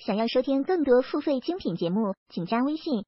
想要收听更多付费精品节目，请加微信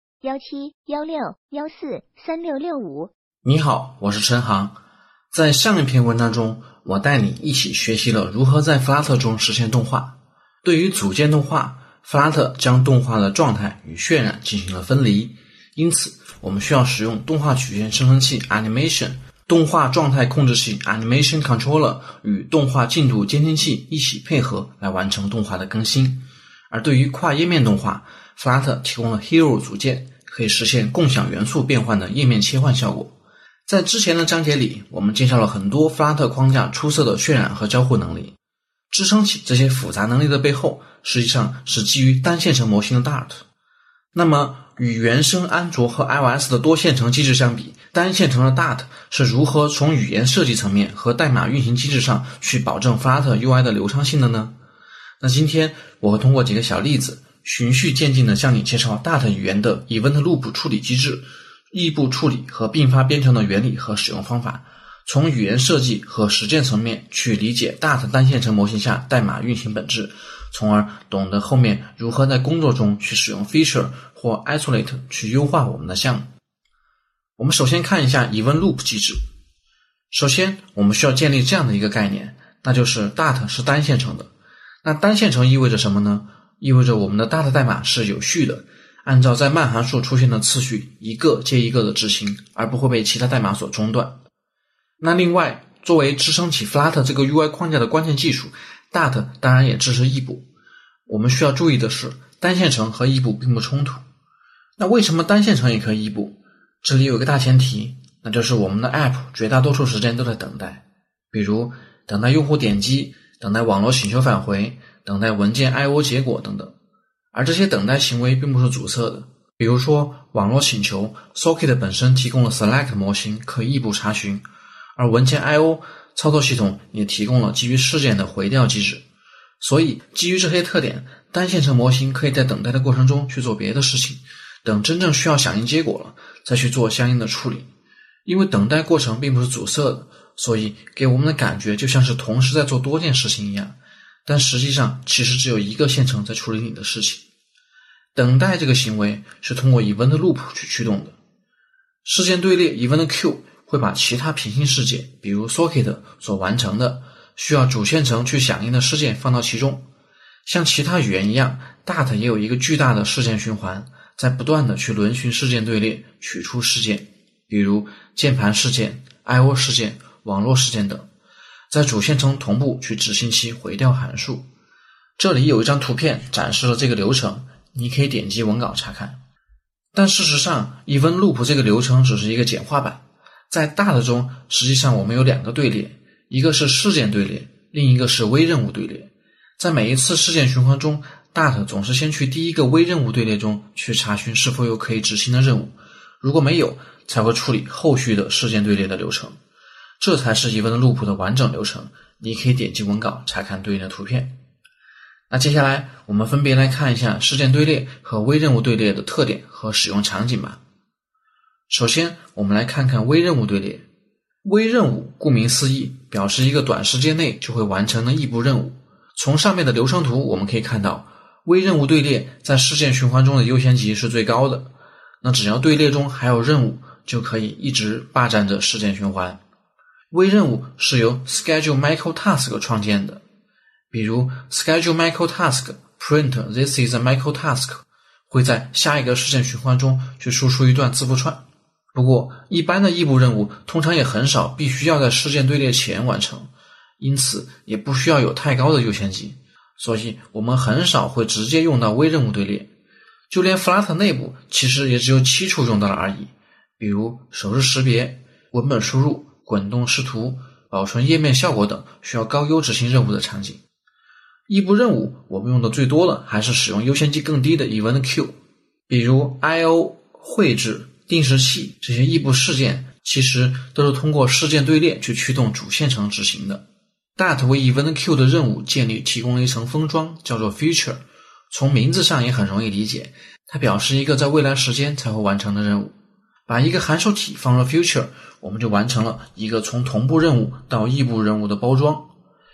1716143665。 你好，我是陈航。在上一篇文章中，我带你一起学习了如何在 Flutter 中实现动画。对于组件动画， Flutter 将动画的状态与渲染进行了分离，因此我们需要使用动画曲线生成器 Animation、 动画状态控制器 Animation Controller 与动画进度监听器一起配合来完成动画的更新。而对于跨页面动画， Flutter 提供了 Hero 组件，可以实现共享元素变换的页面切换效果。在之前的章节里，我们介绍了很多 Flutter 框架出色的渲染和交互能力。支撑起这些复杂能力的背后，实际上是基于单线程模型的 Dart。 那么与原生安卓和 iOS 的多线程机制相比，单线程的 Dart 是如何从语言设计层面和代码运行机制上去保证 Flutter UI 的流畅性的呢？那今天我会通过几个小例子，循序渐进地向你介绍 Dart 语言的 Event Loop 处理机制、异步处理和并发编程的原理和使用方法，从语言设计和实践层面去理解 Dart 单线程模型下代码运行本质，从而懂得后面如何在工作中去使用 feature 或 isolate 去优化我们的项目。我们首先看一下 Event Loop 机制。首先我们需要建立这样的一个概念，那就是 Dart 是单线程的。那单线程意味着什么呢？意味着我们的 Dart 代码是有序的，按照在慢函数出现的次序一个接一个的执行，而不会被其他代码所中断。那另外，作为支撑起 Flutter 这个 UI 框架的关键技术， Dart 当然也支持异步。我们需要注意的是，单线程和异步并不冲突。那为什么单线程也可以异步？这里有一个大前提，那就是我们的 App 绝大多数时间都在等待，比如等待用户点击，等待网络请求返回，等待文件 IO 结果等等。而这些等待行为并不是阻塞的，比如说网络请求 Socket 本身提供了 Select 模型可以异步查询，而文件 IO 操作系统也提供了基于事件的回调机制。所以基于这些特点，单线程模型可以在等待的过程中去做别的事情，等真正需要响应结果了再去做相应的处理。因为等待过程并不是阻塞的，所以给我们的感觉就像是同时在做多件事情一样，但实际上其实只有一个线程在处理你的事情。等待这个行为是通过 Event Loop 去驱动的。事件队列 Event Queue 会把其他平行事件，比如 Socket 所完成的需要主线程去响应的事件放到其中。像其他语言一样， Dart 也有一个巨大的事件循环，在不断的去轮循事件队列，取出事件，比如键盘事件、IO 事件、网络事件等，在主线程同步去执行其回调函数。这里有一张图片展示了这个流程，你可以点击文稿查看。但事实上 Event Loop 这个流程只是一个简化版，在 Dart 中实际上我们有两个队列，一个是事件队列，另一个是微任务队列。在每一次事件循环中， Dart 总是先去第一个微任务队列中去查询是否有可以执行的任务，如果没有，才会处理后续的事件队列的流程。这才是 Event Loop 的完整流程，你可以点击文稿查看对应的图片。那接下来我们分别来看一下事件队列和微任务队列的特点和使用场景吧。首先我们来看看微任务队列。微任务顾名思义，表示一个短时间内就会完成的异步任务。从上面的流程图我们可以看到，微任务队列在事件循环中的优先级是最高的，那只要队列中还有任务，就可以一直霸占着事件循环。微任务是由 Schedule Micro Task 创建的，比如 Schedule Micro Task print This is a Micro Task 会在下一个事件循环中去输出一段字符串。不过一般的异步任务通常也很少必须要在事件队列前完成，因此也不需要有太高的优先级，所以我们很少会直接用到微任务队列。就连 Flutter 内部其实也只有7处用到了而已，比如手势识别、文本输入、滚动视图、保存页面效果等需要高优执行任务的场景。异步任务我们用的最多的还是使用优先级更低的 Event Queue， 比如 IO、绘制、定时器这些异步事件其实都是通过事件队列去驱动主线程执行的。Dart 为 Event Queue 的任务建立提供了一层封装，叫做 feature， 从名字上也很容易理解，它表示一个在未来时间才会完成的任务。把一个函数体放入 feature， 我们就完成了一个从同步任务到异步任务的包装。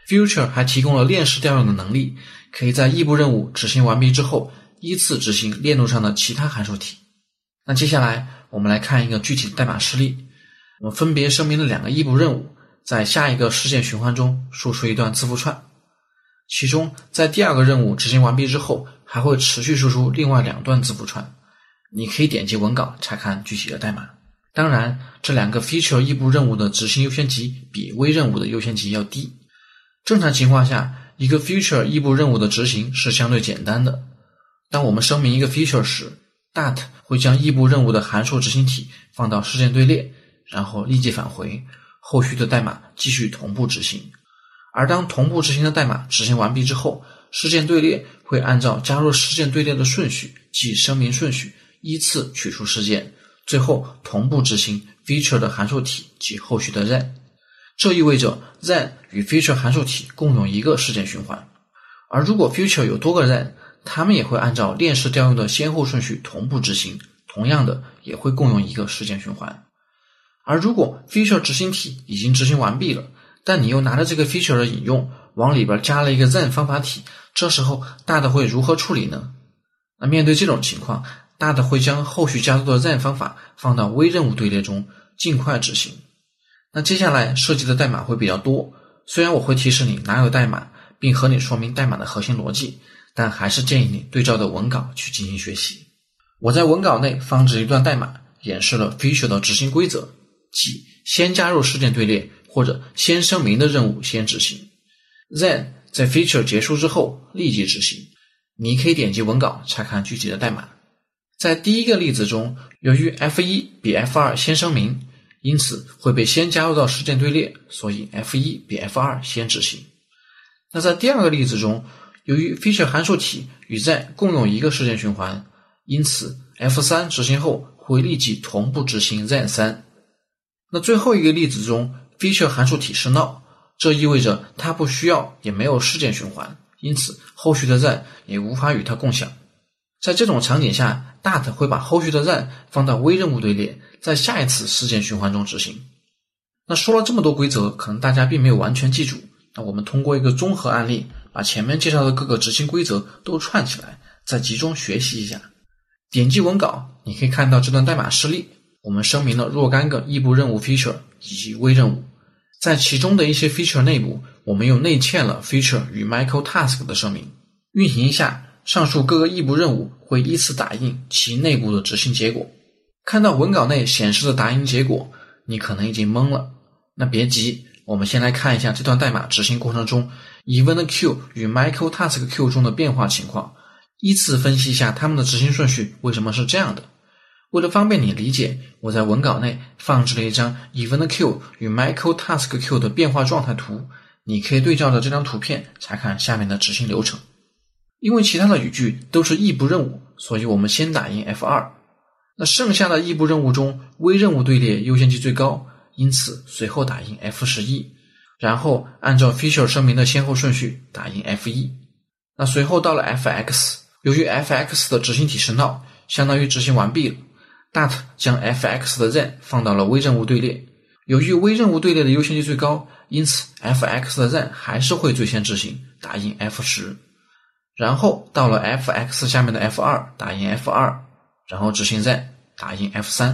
Future 还提供了链式调用的能力，可以在异步任务执行完毕之后，依次执行链路上的其他函数题。那接下来我们来看一个具体的代码示例，我们分别声明了2个异步任务，在下一个事件循环中输出一段字符串，其中在第2个任务执行完毕之后，还会持续输出另外2段字符串。你可以点击文稿查看具体的代码。当然，这2个 feature 异步任务的执行优先级比微任务的优先级要低。正常情况下，一个 feature 异步任务的执行是相对简单的。当我们声明一个 feature 时， Dart 会将异步任务的函数执行体放到事件队列，然后立即返回，后续的代码继续同步执行。而当同步执行的代码执行完毕之后，事件队列会按照加入事件队列的顺序，即声明顺序，依次取出事件，最后同步执行 feature 的函数体及后续的 then。 这意味着 then 与 feature 函数体共用一个事件循环。而如果 feature 有多个 then， 它们也会按照链式调用的先后顺序同步执行，同样的也会共用一个事件循环。而如果 feature 执行体已经执行完毕了，但你又拿着这个 feature 的引用往里边加了一个 then 方法体，这时候 Dart 会如何处理呢？那面对这种情况， Dart 会将后续加入的 then 方法放到微任务队列中，尽快执行。那接下来涉及的代码会比较多，虽然我会提示你哪有代码，并和你说明代码的核心逻辑，但还是建议你对照的文稿去进行学习。我在文稿内放置一段代码，演示了 feature 的执行规则，即先加入事件队列或者先声明的任务先执行， then 在 feature 结束之后立即执行。你可以点击文稿查看具体的代码。在第一个例子中，由于 F1 比 F2 先声明，因此会被先加入到事件队列，所以 F1 比 F2 先执行。那在第2个例子中，由于 feature 函数体与 then 共用一个事件循环，因此 F3 执行后会立即同步执行 then 3。那最后一个例子中， feature 函数体是 null， 这意味着它不需要也没有事件循环，因此后续的 then 也无法与它共享。在这种场景下， Dart 会把后续的 then 放到微任务队列，在下一次事件循环中执行。那说了这么多规则，可能大家并没有完全记住，那我们通过一个综合案例，把前面介绍的各个执行规则都串起来，再集中学习一下。点击文稿，你可以看到这段代码示例，我们声明了若干个异步任务 feature 以及微任务。在其中的一些 feature 内部，我们又内嵌了 feature 与 microtask 的声明。运行一下，上述各个异步任务会依次打印其内部的执行结果。看到文稿内显示的打印结果，你可能已经懵了。那别急，我们先来看一下这段代码执行过程中 event queue 与 microtask queue 中的变化情况，依次分析一下它们的执行顺序为什么是这样的。为了方便你理解，我在文稿内放置了一张 event queue 与 microtask queue 的变化状态图，你可以对照着这张图片查看下面的执行流程。因为其他的语句都是异步任务，所以我们先打印 F2。那剩下的异步任务中，微任务队列优先级最高，因此随后打印 F11， 然后按照 feature 声明的先后顺序打印 F1。那随后到了 Fx， 由于 Fx 的执行体是 null， 相当于执行完毕了， Dart 将 Fx 的 then 放到了微任务队列。由于微任务队列的优先级最高，因此 Fx 的 then 还是会最先执行，打印 F10。然后到了 Fx 下面的 F2， 打印 F2， 然后执行 then， 打印 F3。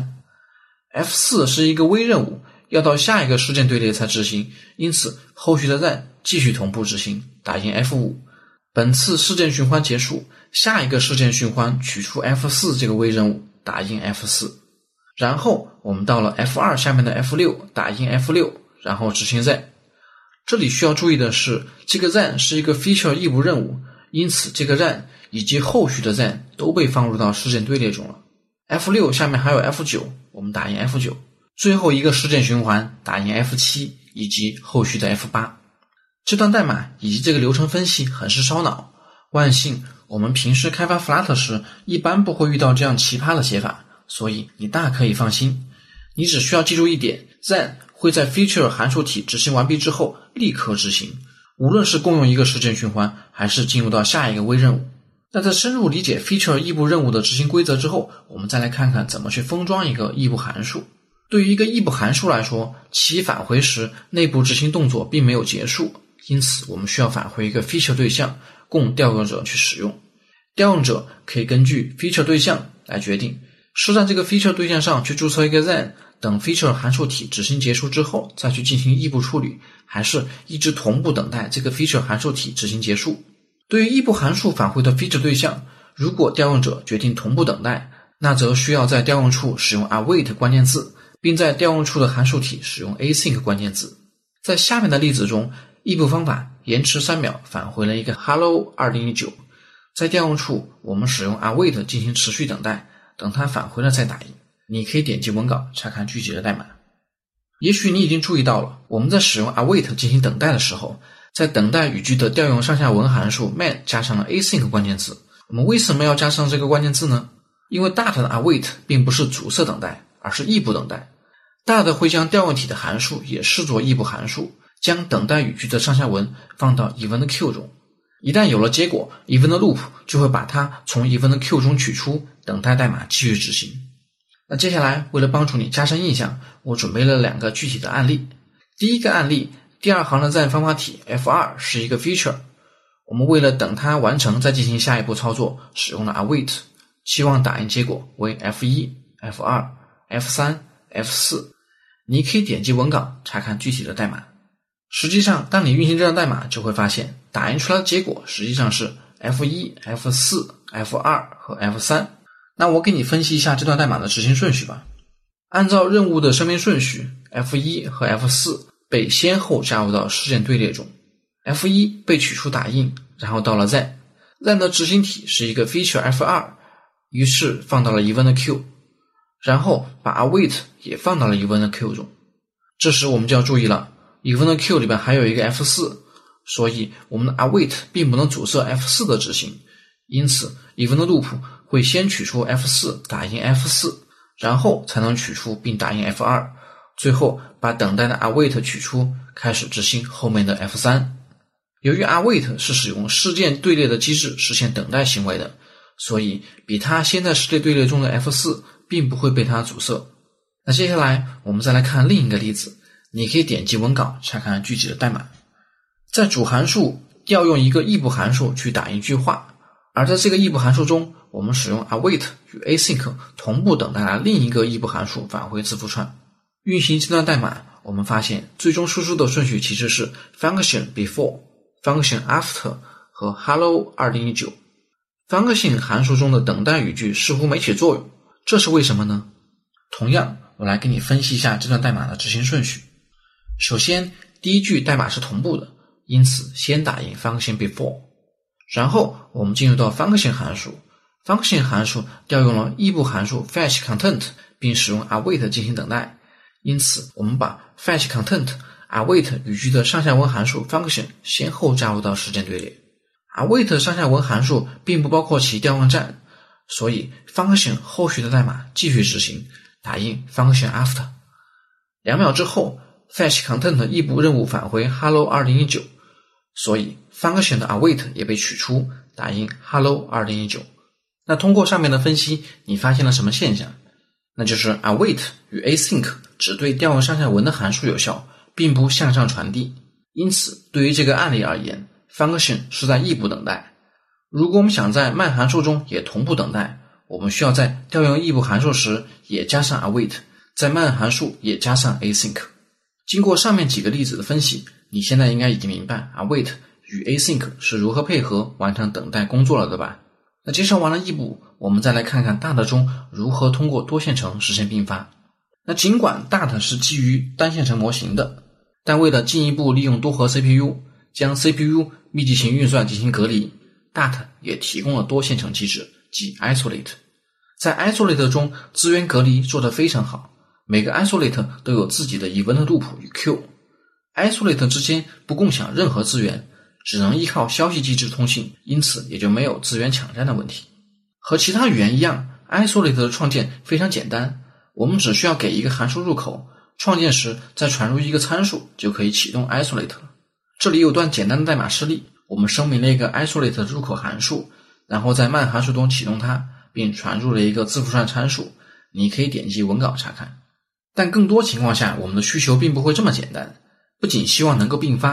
F4 是一个微任务，要到下一个事件队列才执行，因此后续的 then 继续同步执行，打印 F5。 本次事件循环结束，下一个事件循环取出 F4 这个微任务，打印 F4。 然后我们到了 F2 下面的 F6， 打印 F6， 然后执行 then。 这里需要注意的是，这个 then 是一个 feature 异步任务，因此这个 then 以及后续的 then 都被放入到事件队列中了。 F6 下面还有 F9， 我们打印 F9， 最后一个事件循环打印 F7 以及后续的 F8。 这段代码以及这个流程分析很是烧脑，万幸我们平时开发 Flutter 时一般不会遇到这样奇葩的写法，所以你大可以放心。你只需要记住一点， then 会在 feature 函数体执行完毕之后立刻执行，无论是共用一个事件循环，还是进入到下一个微任务。那在深入理解 feature 异步任务的执行规则之后，我们再来看看怎么去封装一个异步函数。对于一个异步函数来说，其返回时内部执行动作并没有结束， 因此我们需要返回一个 feature 对象供调用者去使用。调用者可以根据 feature 对象来决定是在这个 feature 对象上去注册一个 then， 等 feature 函数体执行结束之后再去进行异步处理，还是一直同步等待这个 feature 函数体执行结束。对于异步函数返回的 feature 对象，如果调用者决定同步等待，那则需要在调用处使用 await 关键字，并在调用处的函数体使用 async 关键字。在下面的例子中，异步方法延迟3秒返回了一个 hello 2019，在调用处我们使用 await 进行持续等待，等它返回了再打印。你可以点击文稿查看具体的代码。也许你已经注意到了，我们在使用 await 进行等待的时候，在等待语句的调用上下文函数 main 加上了 async 关键字。我们为什么要加上这个关键字呢？因为 Dart 的 await 并不是阻塞等待，而是异步等待。Dart 会将调用体的函数也视作异步函数，将等待语句的上下文放到 event queue 中。一旦有了结果， event loop 就会把它从 event queue 中取出，等待代码继续执行。那接下来为了帮助你加深印象，我准备了2个具体的案例。第一个案例，第2行的then方法体 F2 是一个 feature， 我们为了等它完成再进行下一步操作，使用了 await， 期望打印结果为 F1、F2、F3、F4。你可以点击文稿查看具体的代码。实际上当你运行这段代码，就会发现打印出来的结果实际上是 F1、F4、F2 和 F3。那我给你分析一下这段代码的执行顺序吧。按照任务的声明顺序， F1 和 F4 被先后加入到事件队列中。 F1 被取出打印，然后到了 then 的执行体是一个 feature F2， 于是放到了 event queue， 然后把 await 也放到了 event queue 中。这时我们就要注意了， event queue 里边还有一个 F4， 所以我们的 await 并不能阻塞 F4 的执行，因此 event loop 会先取出 F4 打印 F4， 然后才能取出并打印 F2， 最后把等待的 await 取出，开始执行后面的 F3。 由于 await 是使用事件队列的机制实现等待行为的，所以比它先在事件队列中的 F4 并不会被它阻塞。那接下来我们再来看另一个例子，你可以点击文稿查看具体的代码。在主函数调用一个异步函数去打印一句话，而在这个异步函数中，我们使用 await 与 async 同步等待了另一个异步函数返回字符串。运行这段代码，我们发现最终输出的顺序其实是 function before、function after 和 hello 2019。function 函数中的等待语句似乎没起作用，这是为什么呢？同样，我来给你分析一下这段代码的执行顺序。首先，第一句代码是同步的，因此先打印 function before。然后我们进入到 function 函数， function 函数调用了异步函数 fetch content， 并使用 await 进行等待，因此我们把 fetch content、await 语句的上下文函数 function 先后加入到事件队列。await 上下文函数并不包括其调用站，所以 function 后续的代码继续执行，打印 function after。 2秒之后 fetch content 异步任务返回 hello 2019， 所以 function 的 await 也被取出，打印 hello 2019。 那通过上面的分析，你发现了什么现象？那就是 await 与 async 只对调用上下文的函数有效，并不向上传递。因此对于这个案例而言， function 是在异步等待。如果我们想在慢函数中也同步等待，我们需要在调用异步函数时也加上 await， 在慢函数也加上 async。 经过上面几个例子的分析，你现在应该已经明白 await 与 async 是如何配合完成等待工作了，对吧？那介绍完了异步，我们再来看看 Dart 中如何通过多线程实现并发。那尽管 Dart 是基于单线程模型的，但为了进一步利用多核 CPU， 将 CPU 密集型运算进行隔离， Dart 也提供了多线程机制，即 isolate。 在 isolate 中，资源隔离做得非常好，每个 isolate 都有自己的 event loop 与 queue。isolate 之间不共享任何资源，只能依靠消息机制通信，因此也就没有资源抢占的问题。和其他语言一样， isolate 的创建非常简单，我们只需要给一个函数入口，创建时再传入一个参数，就可以启动 isolate 了。这里有段简单的代码示例，我们声明了一个 isolate 的入口函数，然后在慢函数中启动它，并传入了一个字符串参数，你可以点击文稿查看。但更多情况下，我们的需求并不会这么简单，不仅希望能够并发，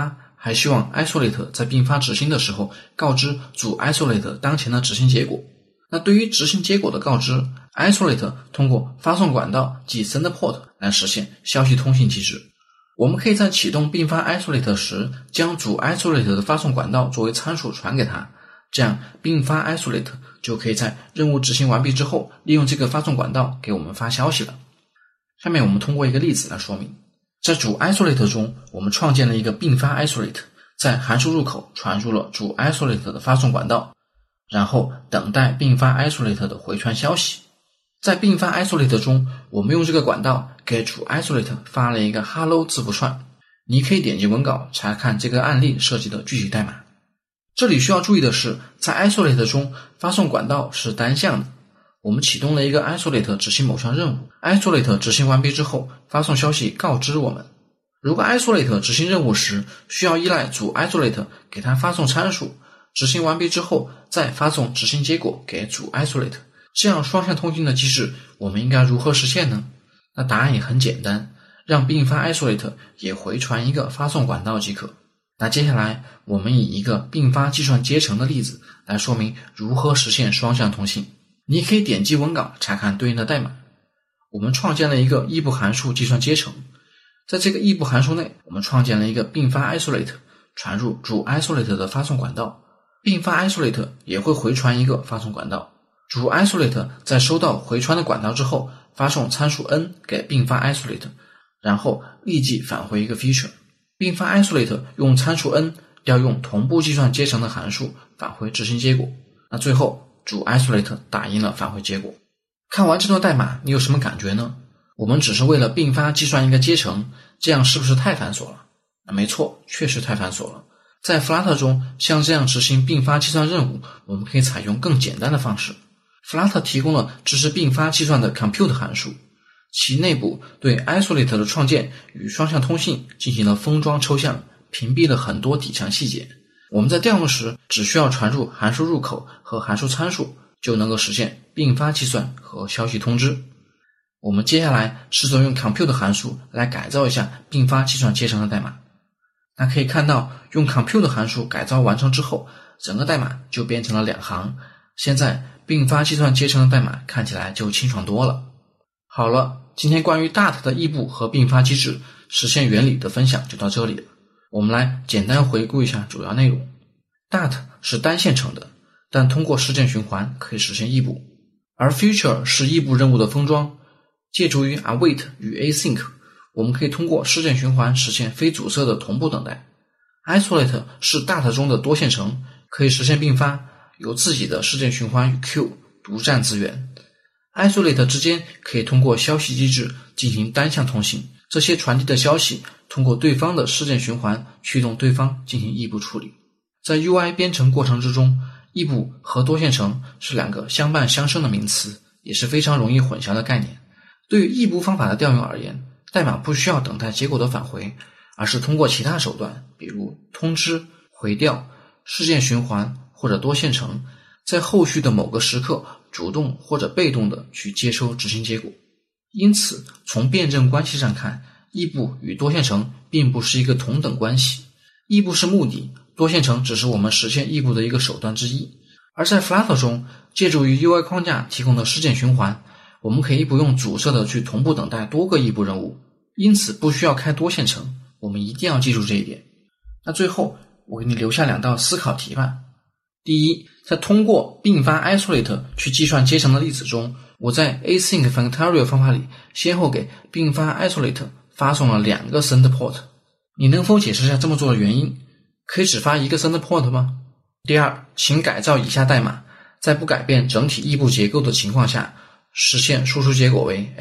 还希望 isolate 在并发执行的时候告知主 isolate 当前的执行结果。那对于执行结果的告知， isolate 通过发送管道即 send port 来实现消息通信机制。我们可以在启动并发 isolate 时，将主 isolate 的发送管道作为参数传给它，这样并发 isolate 就可以在任务执行完毕之后，利用这个发送管道给我们发消息了。下面我们通过一个例子来说明。在主 isolate 中，我们创建了一个并发 isolate， 在函数入口传入了主 isolate 的发送管道，然后等待并发 isolate 的回传消息。在并发 isolate 中，我们用这个管道给主 isolate 发了一个 hello 字符串。你可以点击文稿查看这个案例设计的具体代码。这里需要注意的是，在 isolate 中，发送管道是单向的。我们启动了一个 isolate 执行某项任务， isolate 执行完毕之后，发送消息告知我们。如果 isolate 执行任务时需要依赖主 isolate 给它发送参数，执行完毕之后再发送执行结果给主 isolate， 这样双向通信的机制我们应该如何实现呢？那答案也很简单，让并发 isolate 也回传一个发送管道即可。那接下来我们以一个并发计算阶层的例子来说明如何实现双向通信。你可以点击文稿查看对应的代码。我们创建了一个异步函数计算阶层，在这个异步函数内，我们创建了一个并发 isolate 传入主 isolate 的发送管道，并发 isolate 也会回传一个发送管道。主 isolate 在收到回传的管道之后，发送参数 n 给并发 isolate， 然后立即返回一个 feature。并发 isolate 用参数 n 调用同步计算阶层的函数返回执行结果。那最后主 isolate 打印了返回结果。看完这段代码，你有什么感觉呢？我们只是为了并发计算一个阶层，这样是不是太繁琐了？没错，确实太繁琐了。在 Flutter 中，像这样执行并发计算任务，我们可以采用更简单的方式。Flutter 提供了支持并发计算的 compute 函数，其内部对 isolate 的创建与双向通信进行了封装抽象，屏蔽了很多底层细节。我们在调用时只需要传入函数入口和函数参数，就能够实现并发计算和消息通知。我们接下来试着用 compute 函数来改造一下并发计算阶层的代码。那可以看到，用 compute 函数改造完成之后，整个代码就变成了2行。现在并发计算阶层的代码看起来就清爽多了。好了，今天关于 Dart 的异步和并发机制实现原理的分享就到这里了。我们来简单回顾一下主要内容。Dart 是单线程的，但通过事件循环可以实现异步，而 Feature 是异步任务的封装。借助于 await 与 async， 我们可以通过事件循环实现非阻塞的同步等待。Isolate 是 Dart 中的多线程，可以实现并发，有自己的事件循环与 queue， 独占资源。Isolate 之间可以通过消息机制进行单向通信，这些传递的消息通过对方的事件循环驱动对方进行异步处理。在 UI 编程过程之中，异步和多线程是2个相伴相生的名词，也是非常容易混淆的概念。对于异步方法的调用而言，代码不需要等待结果的返回，而是通过其他手段，比如通知、回调、事件循环或者多线程，在后续的某个时刻主动或者被动的去接收执行结果。因此，从辩证关系上看，异步与多线程并不是一个同等关系。异步是目的，多线程只是我们实现异步的一个手段之一。而在 Flutter 中，借助于 UI 框架提供的事件循环，我们可以不用阻塞的去同步等待多个异步任务，因此不需要开多线程，我们一定要记住这一点。那最后，我给你留下2道思考题吧。第一，在通过并发 isolate 去计算阶层的例子中，我在 async factorial 方法里先后给并发 isolate 发送了2个 send port， 你能否解释一下这么做的原因？可以只发1个 send port 吗？第二，请改造以下代码，在不改变整体异步结构的情况下，实现输出结果为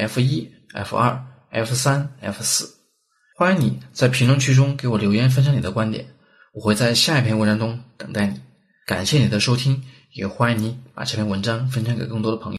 F1、F2、F3、F4。欢迎你在评论区中给我留言分享你的观点，我会在下一篇文章中等待你。感谢你的收听，也欢迎你把这篇文章分享给更多的朋友。